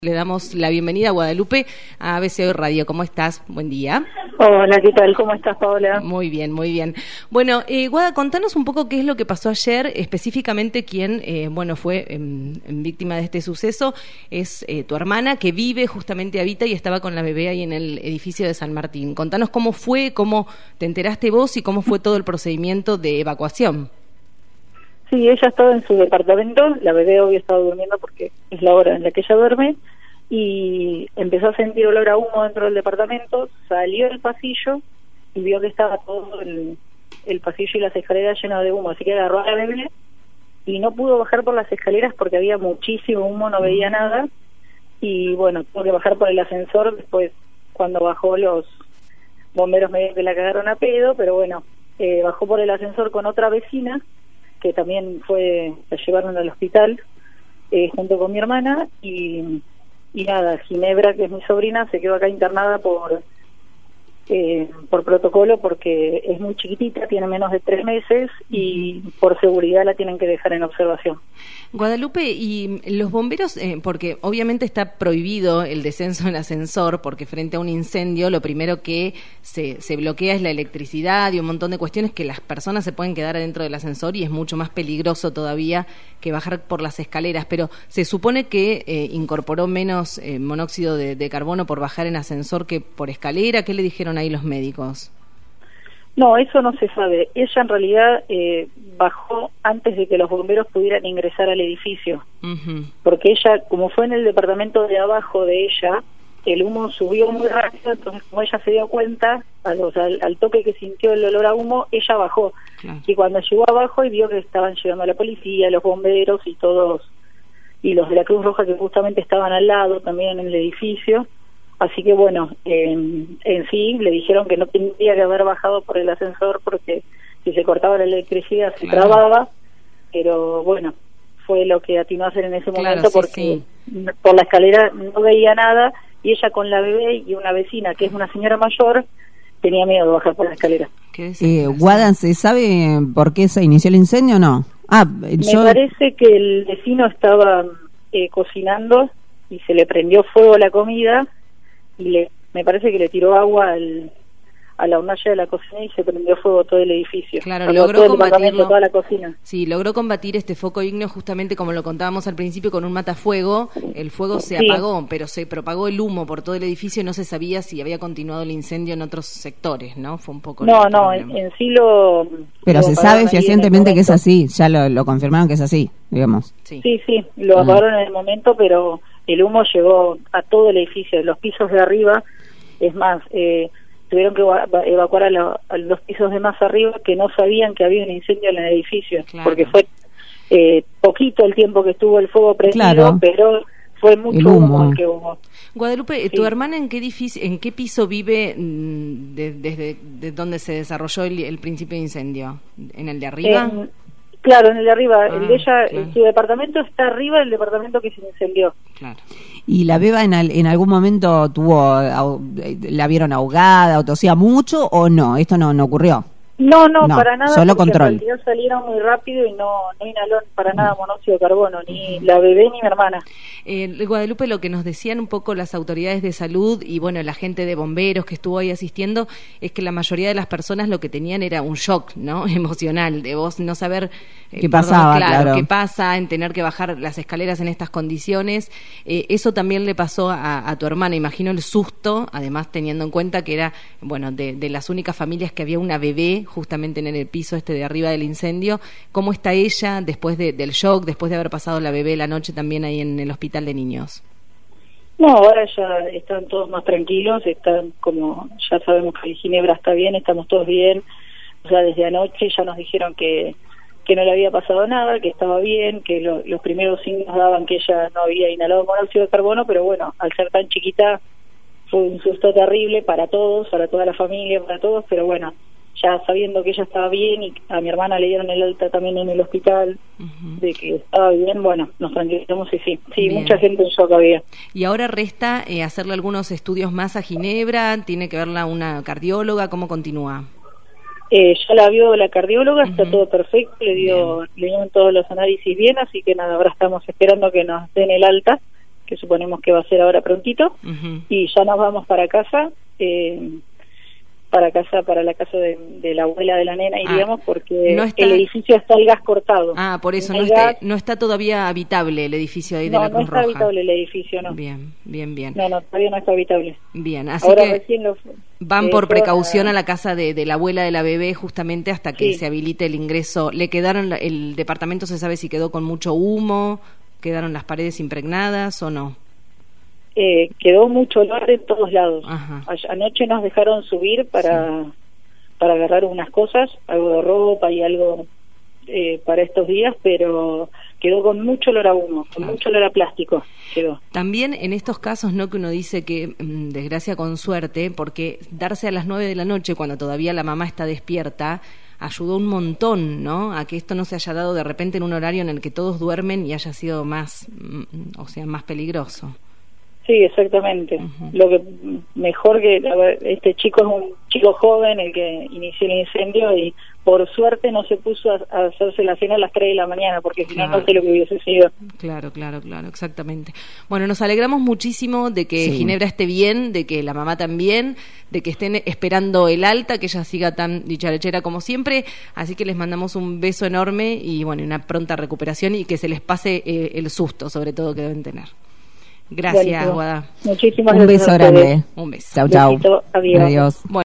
Le damos la bienvenida a Guadalupe a ABC Hoy Radio. ¿Cómo estás? Buen día. Hola, ¿qué tal? ¿Cómo estás, Paola? Muy bien, muy bien. Bueno, Guada, contanos un poco qué es lo que pasó ayer, específicamente quién, fue víctima de este suceso. Es tu hermana que habita y estaba con la bebé ahí en el edificio de San Martín. Contanos cómo fue, cómo te enteraste vos y cómo fue todo el procedimiento de evacuación. Sí, ella estaba en su departamento, la bebé obvio estaba durmiendo porque es la hora en la que ella duerme, y empezó a sentir olor a humo dentro del departamento, salió al pasillo y vio que estaba todo el pasillo y las escaleras llenas de humo, así que agarró a la bebé y no pudo bajar por las escaleras porque había muchísimo humo, no veía nada, y bueno, tuvo que bajar por el ascensor. Después, cuando bajó, los bomberos medio que la cagaron a pedo, pero bueno, bajó por el ascensor con otra vecina que también la llevaron al hospital junto con mi hermana, y nada, Ginebra, que es mi sobrina, se quedó acá internada por protocolo porque es muy chiquitita, tiene menos de 3 meses y por seguridad la tienen que dejar en observación. Guadalupe, y los bomberos, porque obviamente está prohibido el descenso en ascensor, porque frente a un incendio lo primero que se bloquea es la electricidad y un montón de cuestiones, que las personas se pueden quedar adentro del ascensor y es mucho más peligroso todavía que bajar por las escaleras, pero se supone que incorporó menos monóxido de carbono por bajar en ascensor que por escalera. ¿Qué le dijeron ahí los médicos? No, eso no se sabe. Ella en realidad bajó antes de que los bomberos pudieran ingresar al edificio, porque ella, como fue en el departamento de abajo de ella, el humo subió muy rápido, entonces como ella se dio cuenta, al toque que sintió el olor a humo, ella bajó. Claro. Y cuando llegó abajo y vio que estaban llegando la policía, los bomberos y todos, y los de la Cruz Roja que justamente estaban al lado también en el edificio. Así que bueno, en sí le dijeron que no tendría que haber bajado por el ascensor porque si se cortaba la electricidad se trababa, pero bueno, fue lo que atinó a hacer en ese momento, porque por la escalera no veía nada y ella con la bebé y una vecina que es una señora mayor tenía miedo de bajar por la escalera. Guada, ¿se sabe por qué se inició el incendio o no? Me parece que el vecino estaba cocinando y se le prendió fuego a la comida, y me parece que le tiró agua a la hornalla de la cocina y se prendió fuego todo el edificio. Claro, logró combatirlo. Toda la cocina. Sí, logró combatir este foco ígneo justamente como lo contábamos al principio con un matafuego. El fuego se apagó, pero se propagó el humo por todo el edificio y no se sabía si había continuado el incendio en otros sectores, ¿no? Fue un poco... No, en sí lo... Pero se sabe fehacientemente que es así, ya lo confirmaron que es así, digamos. Sí, lo apagaron en el momento, pero el humo llegó a todo el edificio, de los pisos de arriba. Es más, tuvieron que evacuar a los pisos de más arriba que no sabían que había un incendio en el edificio, porque fue poquito el tiempo que estuvo el fuego prendido, pero fue mucho humo el que hubo. Guadalupe, ¿tu hermana en qué piso vive desde donde se desarrolló el principio de incendio? ¿En el de arriba? Claro, en el de arriba. El de ella, su departamento está arriba del departamento que se incendió. Claro. ¿Y la beba en algún momento la vieron ahogada o tosía mucho o no? ¿Esto no ocurrió? No, para nada. Solo control. En realidad salieron muy rápido y no inhaló para nada monóxido de carbono, ni la bebé ni mi hermana. Guadalupe, lo que nos decían un poco las autoridades de salud y bueno, la gente de bomberos que estuvo ahí asistiendo, es que la mayoría de las personas lo que tenían era un shock, ¿no? Emocional, de vos no saber qué pasaba, claro, qué pasa, en tener que bajar las escaleras en estas condiciones. Eso también le pasó a tu hermana, imagino el susto, además teniendo en cuenta que era, bueno, de las únicas familias que había una bebé justamente en el piso de arriba del incendio. ¿Cómo está ella después del shock, después de haber pasado la bebé la noche también ahí en el hospital de niños? No, ahora ya están todos más tranquilos, están como, ya sabemos que Ginebra está bien, estamos todos bien. O sea, desde anoche ya nos dijeron que no le había pasado nada, que estaba bien, que los primeros signos daban que ella no había inhalado monóxido de carbono, pero bueno, al ser tan chiquita fue un susto terrible para todos, para toda la familia, para todos, pero bueno, ya sabiendo que ella estaba bien y a mi hermana le dieron el alta también en el hospital, de que estaba bien, bueno, nos tranquilizamos y sí, bien. Mucha gente en shock había. Y ahora resta hacerle algunos estudios más a Ginebra, tiene que verla una cardióloga, ¿cómo continúa? Ya la vio la cardióloga, está todo perfecto, le dieron todos los análisis bien, así que nada, ahora estamos esperando que nos den el alta, que suponemos que va a ser ahora prontito, y ya nos vamos para casa, para la casa de la abuela de la nena, iríamos, porque no está, el edificio está el gas cortado. Por eso no está todavía habitable el edificio ahí de la Cruz Roja. No está habitable el edificio, no. Bien. No, todavía no está habitable. Bien, así ahora que recién van por precaución a la casa de la abuela de la bebé, justamente hasta que se habilite el ingreso. ¿Le quedaron, el departamento se sabe si quedó con mucho humo? ¿Quedaron las paredes impregnadas o no? Quedó mucho olor de todos lados. Anoche nos dejaron subir para agarrar unas cosas, algo de ropa y algo para estos días, pero quedó con mucho olor a humo, con mucho olor a plástico quedó. También en estos casos, ¿no?, que uno dice que desgracia con suerte, porque darse a las 9 de la noche cuando todavía la mamá está despierta ayudó un montón, ¿no?, a que esto no se haya dado de repente en un horario en el que todos duermen y haya sido más peligroso. Sí, exactamente. Lo que mejor que este chico es un chico joven el que inició el incendio, y por suerte no se puso a hacerse la cena a las 3 de la mañana, porque si no, no sé lo que hubiese sido. Claro, exactamente. Bueno, nos alegramos muchísimo de que Ginebra esté bien, de que la mamá también, de que estén esperando el alta, que ella siga tan dicharachera como siempre, así que les mandamos un beso enorme y bueno, una pronta recuperación, y que se les pase el susto, sobre todo, que deben tener. Gracias, Guada. Muchísimas gracias. Un beso grande. Un beso. Chau. Adiós. Adiós. Bueno.